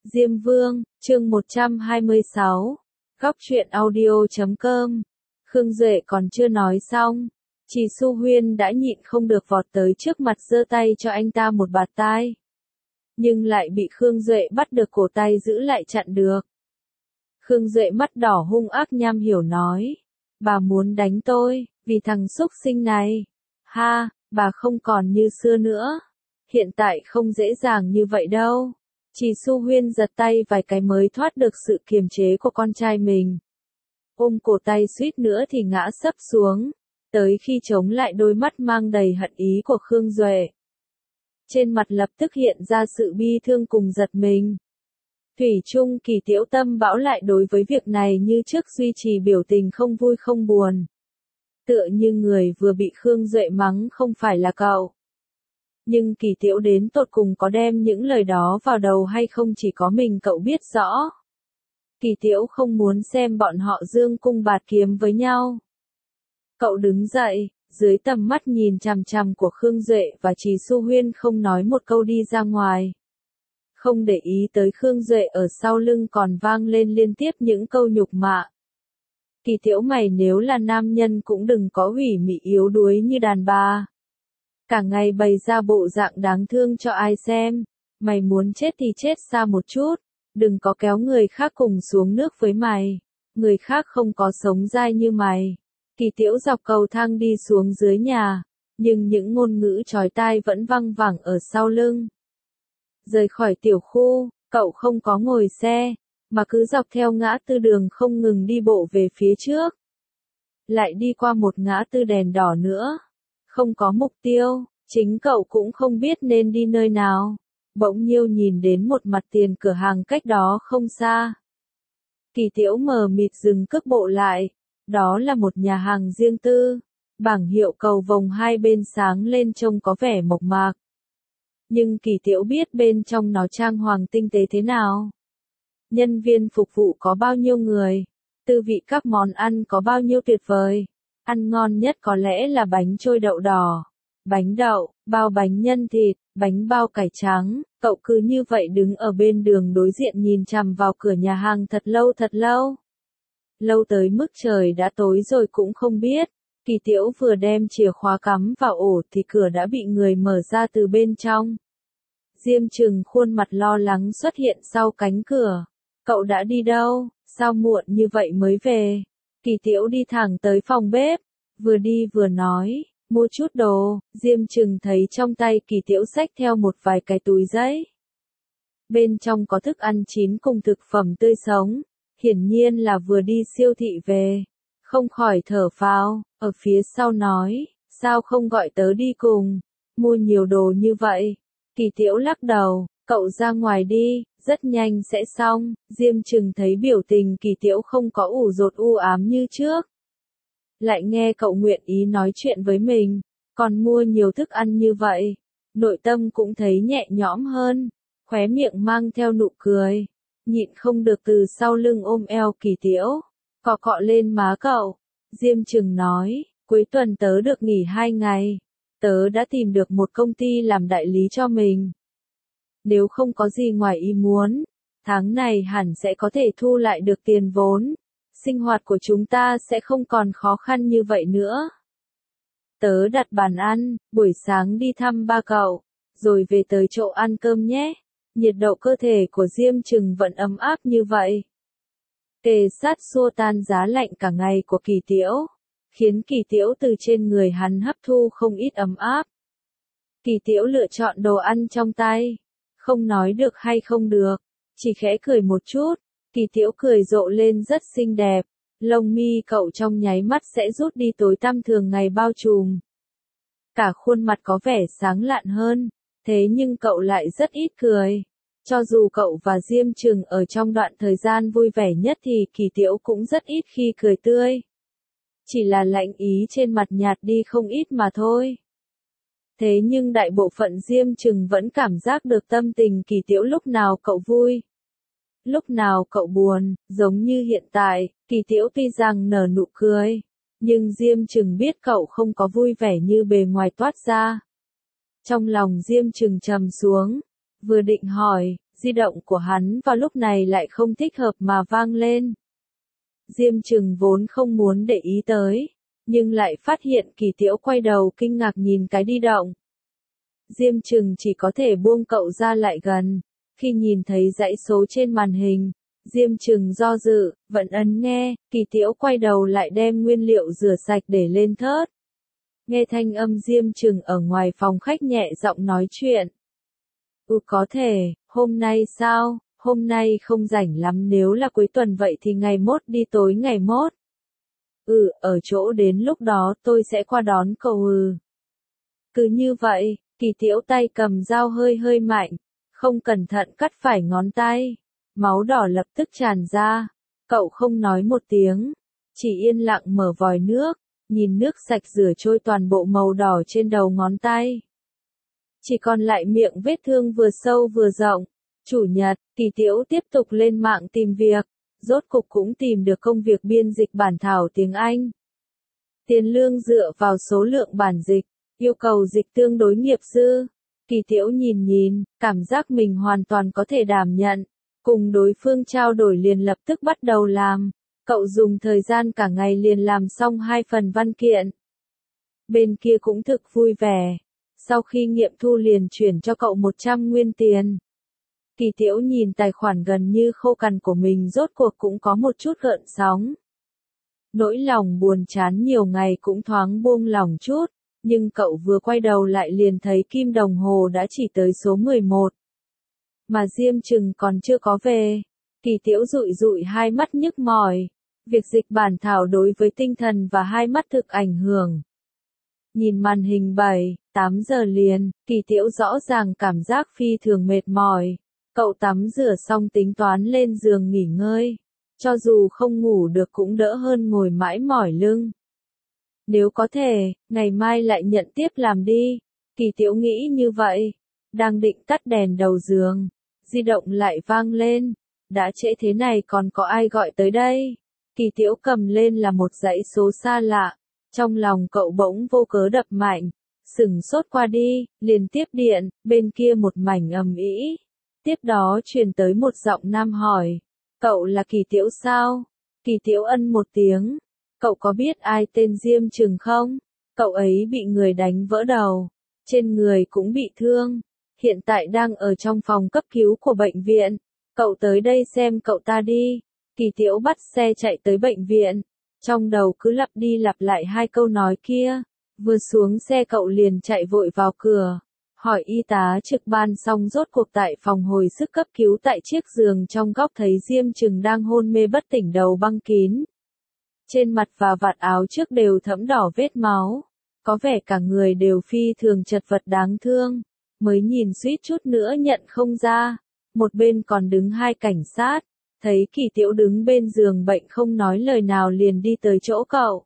Diêm Vương, chương 126. Góc truyện audio.com. Khương Duệ còn chưa nói xong, Trì Xu Huyên đã nhịn không được vọt tới trước mặt giơ tay cho anh ta một bạt tai. Nhưng lại bị Khương Duệ bắt được cổ tay giữ lại chặn được. Khương Duệ mắt đỏ hung ác nham hiểu nói. Bà muốn đánh tôi, vì thằng xúc sinh này. Ha, bà không còn như xưa nữa. Hiện tại không dễ dàng như vậy đâu. Trì Xu Huyên giật tay vài cái mới thoát được sự kiềm chế của con trai mình. Ôm cổ tay suýt nữa thì ngã sấp xuống, tới khi chống lại đôi mắt mang đầy hận ý của Khương Duệ. Trên mặt lập tức hiện ra sự bi thương cùng giật mình. Thủy chung Kỳ Tiễu tâm bão lại đối với việc này như trước duy trì biểu tình không vui không buồn. Tựa như người vừa bị Khương Duệ mắng không phải là cậu. Nhưng Kỳ Tiễu đến tột cùng có đem những lời đó vào đầu hay không chỉ có mình cậu biết rõ. Kỳ Tiễu không muốn xem bọn họ dương cung bạt kiếm với nhau. Cậu đứng dậy, dưới tầm mắt nhìn chằm chằm của Khương Duệ và Trì Xu Huyên không nói một câu đi ra ngoài. Không để ý tới Khương Duệ ở sau lưng còn vang lên liên tiếp những câu nhục mạ. Kỳ Tiễu mày nếu là nam nhân cũng đừng có ủy mị yếu đuối như đàn bà. Cả ngày bày ra bộ dạng đáng thương cho ai xem. Mày muốn chết thì chết xa một chút. Đừng có kéo người khác cùng xuống nước với mày. Người khác không có sống dai như mày. Kỳ Tiễu dọc cầu thang đi xuống dưới nhà. Nhưng những ngôn ngữ chói tai vẫn văng vẳng ở sau lưng. Rời khỏi tiểu khu, cậu không có ngồi xe, mà cứ dọc theo ngã tư đường không ngừng đi bộ về phía trước. Lại đi qua một ngã tư đèn đỏ nữa. Không có mục tiêu, chính cậu cũng không biết nên đi nơi nào. Bỗng nhiêu nhìn đến một mặt tiền cửa hàng cách đó không xa. Kỳ Tiễu mờ mịt dừng cước bộ lại. Đó là một nhà hàng riêng tư. Bảng hiệu cầu vồng hai bên sáng lên trông có vẻ mộc mạc. Nhưng Kỳ Tiễu biết bên trong nó trang hoàng tinh tế thế nào. Nhân viên phục vụ có bao nhiêu người. Tư vị các món ăn có bao nhiêu tuyệt vời. Ăn ngon nhất có lẽ là bánh trôi đậu đỏ, bánh đậu, bao bánh nhân thịt, bánh bao cải trắng. Cậu cứ như vậy đứng ở bên đường đối diện nhìn chằm vào cửa nhà hàng thật lâu thật lâu. Lâu tới mức trời đã tối rồi cũng không biết. Kỳ Tiễu vừa đem chìa khóa cắm vào ổ thì cửa đã bị người mở ra từ bên trong. Diêm Trừng khuôn mặt lo lắng xuất hiện sau cánh cửa. Cậu đã đi đâu, sao muộn như vậy mới về? Kỳ Tiễu đi thẳng tới phòng bếp, vừa đi vừa nói, mua chút đồ. Diêm Trừng thấy trong tay Kỳ Tiễu xách theo một vài cái túi giấy. Bên trong có thức ăn chín cùng thực phẩm tươi sống, hiển nhiên là vừa đi siêu thị về. Không khỏi thở phào, ở phía sau nói, sao không gọi tớ đi cùng, mua nhiều đồ như vậy. Kỳ Tiễu lắc đầu, cậu ra ngoài đi, rất nhanh sẽ xong. Diêm Trừng thấy biểu tình Kỳ Tiễu không có ủ rột u ám như trước. Lại nghe cậu nguyện ý nói chuyện với mình, còn mua nhiều thức ăn như vậy. Nội tâm cũng thấy nhẹ nhõm hơn, khóe miệng mang theo nụ cười. Nhịn không được từ sau lưng ôm eo Kỳ Tiễu, cọ cọ lên má cậu. Diêm Trừng nói, cuối tuần tớ được nghỉ 2 ngày. Tớ đã tìm được một công ty làm đại lý cho mình. Nếu không có gì ngoài ý muốn, tháng này hẳn sẽ có thể thu lại được tiền vốn. Sinh hoạt của chúng ta sẽ không còn khó khăn như vậy nữa. Tớ đặt bàn ăn, buổi sáng đi thăm ba cậu, rồi về tới chỗ ăn cơm nhé. Nhiệt độ cơ thể của Diêm Trừng vẫn ấm áp như vậy. Kề sát xua tan giá lạnh cả ngày của Kỳ Tiễu, khiến Kỳ Tiễu từ trên người hắn hấp thu không ít ấm áp. Kỳ Tiễu lựa chọn đồ ăn trong tay, không nói được hay không được, chỉ khẽ cười một chút. Kỳ Tiễu cười rộ lên rất xinh đẹp, lông mi cậu trong nháy mắt sẽ rút đi tối tăm thường ngày bao trùm. Cả khuôn mặt có vẻ sáng lạn hơn, thế nhưng cậu lại rất ít cười. Cho dù cậu và Diêm Trừng ở trong đoạn thời gian vui vẻ nhất thì Kỳ Tiễu cũng rất ít khi cười tươi. Chỉ là lạnh ý trên mặt nhạt đi không ít mà thôi. Thế nhưng đại bộ phận Diêm Trừng vẫn cảm giác được tâm tình Kỳ Tiễu lúc nào cậu vui, lúc nào cậu buồn. Giống như hiện tại, Kỳ Tiễu tuy rằng nở nụ cười, nhưng Diêm Trừng biết cậu không có vui vẻ như bề ngoài toát ra. Trong lòng Diêm Trừng trầm xuống, vừa định hỏi, di động của hắn vào lúc này lại không thích hợp mà vang lên. Diêm Trừng vốn không muốn để ý tới, nhưng lại phát hiện Kỳ Tiễu quay đầu kinh ngạc nhìn cái di động. Diêm Trừng chỉ có thể buông cậu ra lại gần, khi nhìn thấy dãy số trên màn hình, Diêm Trừng do dự, vẫn ấn nghe, Kỳ Tiễu quay đầu lại đem nguyên liệu rửa sạch để lên thớt. Nghe thanh âm Diêm Trừng ở ngoài phòng khách nhẹ giọng nói chuyện. Có thể, hôm nay sao, hôm nay không rảnh lắm, nếu là cuối tuần vậy thì ngày mốt đi, tối ngày mốt. Ở chỗ đến lúc đó tôi sẽ qua đón cậu. Cứ như vậy, Kỳ Tiễu tay cầm dao hơi hơi mạnh, không cẩn thận cắt phải ngón tay. Máu đỏ lập tức tràn ra. Cậu không nói một tiếng, chỉ yên lặng mở vòi nước, nhìn nước sạch rửa trôi toàn bộ màu đỏ trên đầu ngón tay. Chỉ còn lại miệng vết thương vừa sâu vừa rộng. Chủ nhật, Kỳ Tiễu tiếp tục lên mạng tìm việc, rốt cục cũng tìm được công việc biên dịch bản thảo tiếng Anh. Tiền lương dựa vào số lượng bản dịch, yêu cầu dịch tương đối nghiệp dư. Kỳ Tiễu nhìn, cảm giác mình hoàn toàn có thể đảm nhận. Cùng đối phương trao đổi liền lập tức bắt đầu làm. Cậu dùng thời gian cả ngày liền làm xong 2 phần văn kiện. Bên kia cũng thực vui vẻ. Sau khi nghiệm thu liền chuyển cho cậu 100 nguyên tiền. Kỳ Tiễu nhìn tài khoản gần như khô cằn của mình rốt cuộc cũng có một chút gợn sóng. Nỗi lòng buồn chán nhiều ngày cũng thoáng buông lòng chút, nhưng cậu vừa quay đầu lại liền thấy kim đồng hồ đã chỉ tới số 11. Mà Diêm Trừng còn chưa có về. Kỳ Tiễu dụi dụi hai mắt nhức mỏi. Việc dịch bản thảo đối với tinh thần và hai mắt thực ảnh hưởng. Nhìn màn hình 7-8 giờ liền, Kỳ Tiễu rõ ràng cảm giác phi thường mệt mỏi. Cậu tắm rửa xong tính toán lên giường nghỉ ngơi. Cho dù không ngủ được cũng đỡ hơn ngồi mãi mỏi lưng. Nếu có thể, ngày mai lại nhận tiếp làm đi. Kỳ Tiễu nghĩ như vậy. Đang định tắt đèn đầu giường. Di động lại vang lên. Đã trễ thế này còn có ai gọi tới đây? Kỳ Tiễu cầm lên là một dãy số xa lạ. Trong lòng cậu bỗng vô cớ đập mạnh. Sửng sốt qua đi, liền tiếp điện, bên kia một mảnh ầm ĩ. Tiếp đó truyền tới một giọng nam hỏi. Cậu là Kỳ Tiễu sao? Kỳ Tiễu ân một tiếng. Cậu có biết ai tên Diêm Trừng không? Cậu ấy bị người đánh vỡ đầu. Trên người cũng bị thương. Hiện tại đang ở trong phòng cấp cứu của bệnh viện. Cậu tới đây xem cậu ta đi. Kỳ Tiễu bắt xe chạy tới bệnh viện. Trong đầu cứ lặp đi lặp lại hai câu nói kia. Vừa xuống xe cậu liền chạy vội vào cửa. Hỏi y tá trực ban xong rốt cuộc tại phòng hồi sức cấp cứu tại chiếc giường trong góc thấy Diêm Trừng đang hôn mê bất tỉnh, đầu băng kín. Trên mặt và vạt áo trước đều thẫm đỏ vết máu. Có vẻ cả người đều phi thường chật vật đáng thương. Mới nhìn suýt chút nữa nhận không ra. Một bên còn đứng hai cảnh sát. Thấy Kỳ Tiễu đứng bên giường bệnh không nói lời nào liền đi tới chỗ cậu.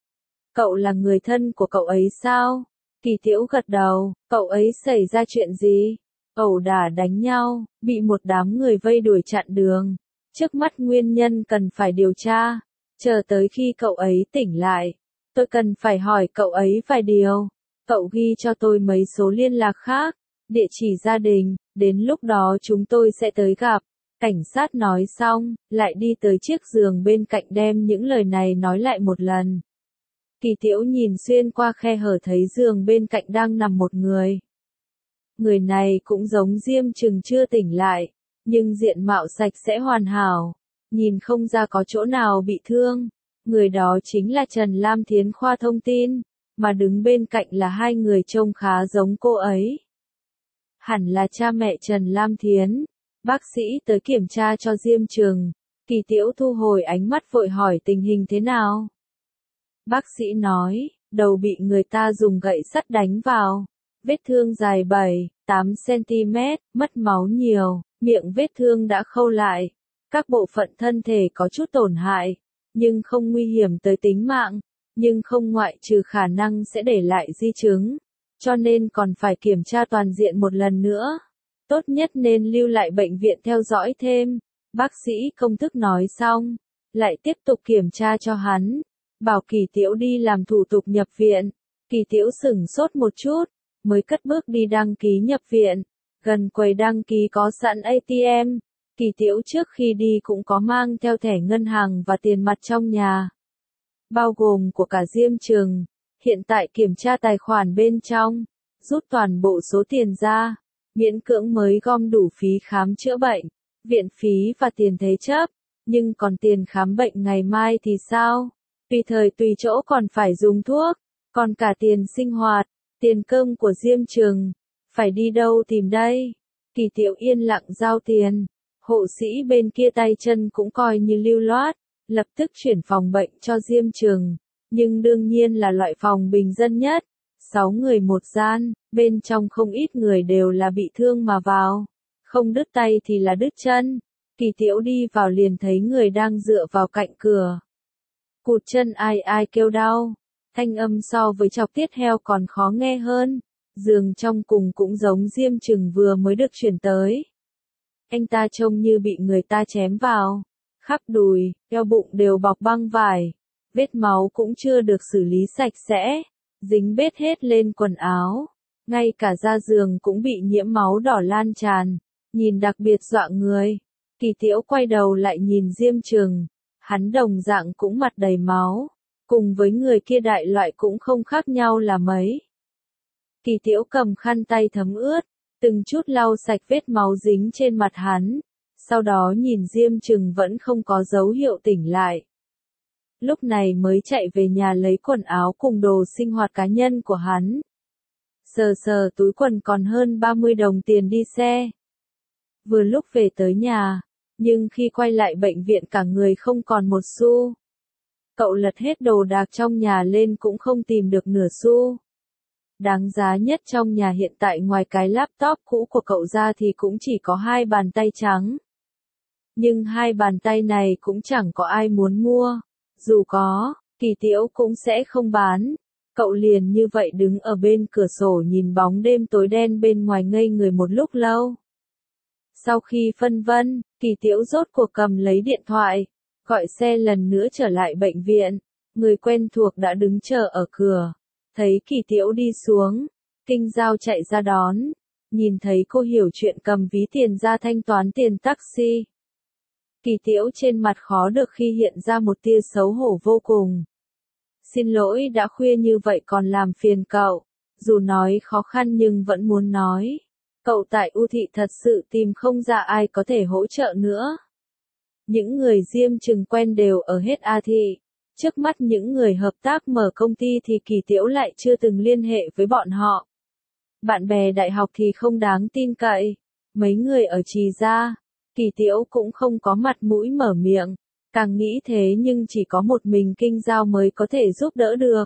Cậu là người thân của cậu ấy sao? Kỳ Tiễu gật đầu. Cậu ấy xảy ra chuyện gì? Ẩu đả đánh nhau, bị một đám người vây đuổi chặn đường. Trước mắt nguyên nhân cần phải điều tra. Chờ tới khi cậu ấy tỉnh lại. Tôi cần phải hỏi cậu ấy vài điều. Cậu ghi cho tôi mấy số liên lạc khác. Địa chỉ gia đình, đến lúc đó chúng tôi sẽ tới gặp. Cảnh sát nói xong, lại đi tới chiếc giường bên cạnh đem những lời này nói lại một lần. Kỳ Tiễu nhìn xuyên qua khe hở thấy giường bên cạnh đang nằm một người. Người này cũng giống Diêm Trừng chưa tỉnh lại, nhưng diện mạo sạch sẽ hoàn hảo, nhìn không ra có chỗ nào bị thương. Người đó chính là Trần Lam Thiến, khoa thông tin, mà đứng bên cạnh là hai người trông khá giống cô ấy. Hẳn là cha mẹ Trần Lam Thiến. Bác sĩ tới kiểm tra cho Diêm Trừng. Kỳ Tiễu thu hồi ánh mắt vội hỏi tình hình thế nào. Bác sĩ nói, đầu bị người ta dùng gậy sắt đánh vào. Vết thương dài 7-8 cm, mất máu nhiều, miệng vết thương đã khâu lại. Các bộ phận thân thể có chút tổn hại, nhưng không nguy hiểm tới tính mạng, nhưng không ngoại trừ khả năng sẽ để lại di chứng. Cho nên còn phải kiểm tra toàn diện một lần nữa. Tốt nhất nên lưu lại bệnh viện theo dõi thêm. Bác sĩ công thức nói xong, lại tiếp tục kiểm tra cho hắn. Bảo Kỳ Tiễu đi làm thủ tục nhập viện. Kỳ Tiễu sửng sốt một chút, mới cất bước đi đăng ký nhập viện. Gần quầy đăng ký có sẵn ATM, Kỳ Tiễu trước khi đi cũng có mang theo thẻ ngân hàng và tiền mặt trong nhà, bao gồm của cả Diêm Trừng. Hiện tại kiểm tra tài khoản bên trong, rút toàn bộ số tiền ra, miễn cưỡng mới gom đủ phí khám chữa bệnh, viện phí và tiền thế chấp, nhưng còn tiền khám bệnh ngày mai thì sao? Tùy thời tùy chỗ còn phải dùng thuốc, còn cả tiền sinh hoạt, tiền cơm của Diêm Trừng, phải đi đâu tìm đây? Kỳ Tiễu yên lặng giao tiền, hộ sĩ bên kia tay chân cũng coi như lưu loát, lập tức chuyển phòng bệnh cho Diêm Trừng, nhưng đương nhiên là loại phòng bình dân nhất, 6 người một gian, bên trong không ít người đều là bị thương mà vào, không đứt tay thì là đứt chân. Kỳ Tiễu đi vào liền thấy người đang dựa vào cạnh cửa. Cụt chân ai ai kêu đau, thanh âm so với chọc tiết heo còn khó nghe hơn, giường trong cùng cũng giống Diêm Trừng vừa mới được chuyển tới. Anh ta trông như bị người ta chém vào, khắp đùi, eo bụng đều bọc băng vải, vết máu cũng chưa được xử lý sạch sẽ, dính bết hết lên quần áo, ngay cả da giường cũng bị nhiễm máu đỏ lan tràn, nhìn đặc biệt dọa người. Kỳ Tiễu quay đầu lại nhìn Diêm Trừng, hắn đồng dạng cũng mặt đầy máu, cùng với người kia đại loại cũng không khác nhau là mấy. Kỳ Tiễu cầm khăn tay thấm ướt, từng chút lau sạch vết máu dính trên mặt hắn, sau đó nhìn Diêm Trừng vẫn không có dấu hiệu tỉnh lại. Lúc này mới chạy về nhà lấy quần áo cùng đồ sinh hoạt cá nhân của hắn. Sờ sờ túi quần còn hơn 30 đồng tiền đi xe. Vừa lúc về tới nhà, nhưng khi quay lại bệnh viện cả người không còn một xu. Cậu lật hết đồ đạc trong nhà lên cũng không tìm được nửa xu. Đáng giá nhất trong nhà hiện tại ngoài cái laptop cũ của cậu ra thì cũng chỉ có 2 bàn tay trắng. Nhưng 2 bàn tay này cũng chẳng có ai muốn mua. Dù có, Kỳ Tiễu cũng sẽ không bán. Cậu liền như vậy đứng ở bên cửa sổ nhìn bóng đêm tối đen bên ngoài ngây người một lúc lâu. Sau khi phân vân, Kỳ Tiễu rốt cuộc cầm lấy điện thoại, gọi xe lần nữa trở lại bệnh viện. Người quen thuộc đã đứng chờ ở cửa. Thấy Kỳ Tiễu đi xuống, Kinh Giao chạy ra đón. Nhìn thấy cô hiểu chuyện cầm ví tiền ra thanh toán tiền taxi. Kỳ Tiễu trên mặt khó được khi hiện ra một tia xấu hổ vô cùng. Xin lỗi đã khuya như vậy còn làm phiền cậu, dù nói khó khăn nhưng vẫn muốn nói. Cậu tại U thị thật sự tìm không ra ai có thể hỗ trợ nữa. Những người Diêm Trừng quen đều ở hết A thị. Trước mắt những người hợp tác mở công ty thì Kỳ Tiễu lại chưa từng liên hệ với bọn họ. Bạn bè đại học thì không đáng tin cậy. Mấy người ở Trì Gia, Kỳ Tiễu cũng không có mặt mũi mở miệng. Càng nghĩ thế nhưng chỉ có một mình Kinh Giao mới có thể giúp đỡ được.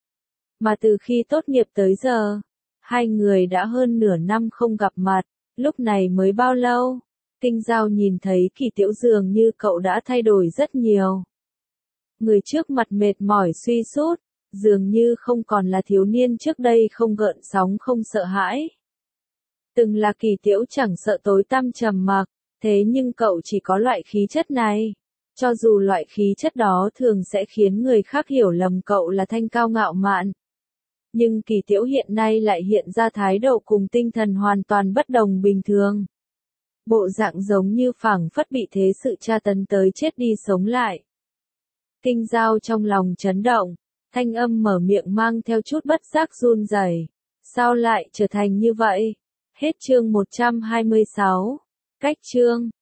Mà từ khi tốt nghiệp tới giờ, hai người đã hơn nửa năm không gặp mặt, lúc này mới bao lâu. Kinh Giao nhìn thấy Kỳ Tiễu dường như cậu đã thay đổi rất nhiều. Người trước mặt mệt mỏi suy sút, dường như không còn là thiếu niên trước đây không gợn sóng không sợ hãi. Từng là Kỳ Tiễu chẳng sợ tối tăm trầm mặc, thế nhưng cậu chỉ có loại khí chất này. Cho dù loại khí chất đó thường sẽ khiến người khác hiểu lầm cậu là thanh cao ngạo mạn. Nhưng Kỳ Tiễu hiện nay lại hiện ra thái độ cùng tinh thần hoàn toàn bất đồng bình thường. Bộ dạng giống như phảng phất bị thế sự tra tấn tới chết đi sống lại. Kinh Giao trong lòng chấn động, thanh âm mở miệng mang theo chút bất giác run rẩy. Sao lại trở thành như vậy? Hết chương 126. Cách chương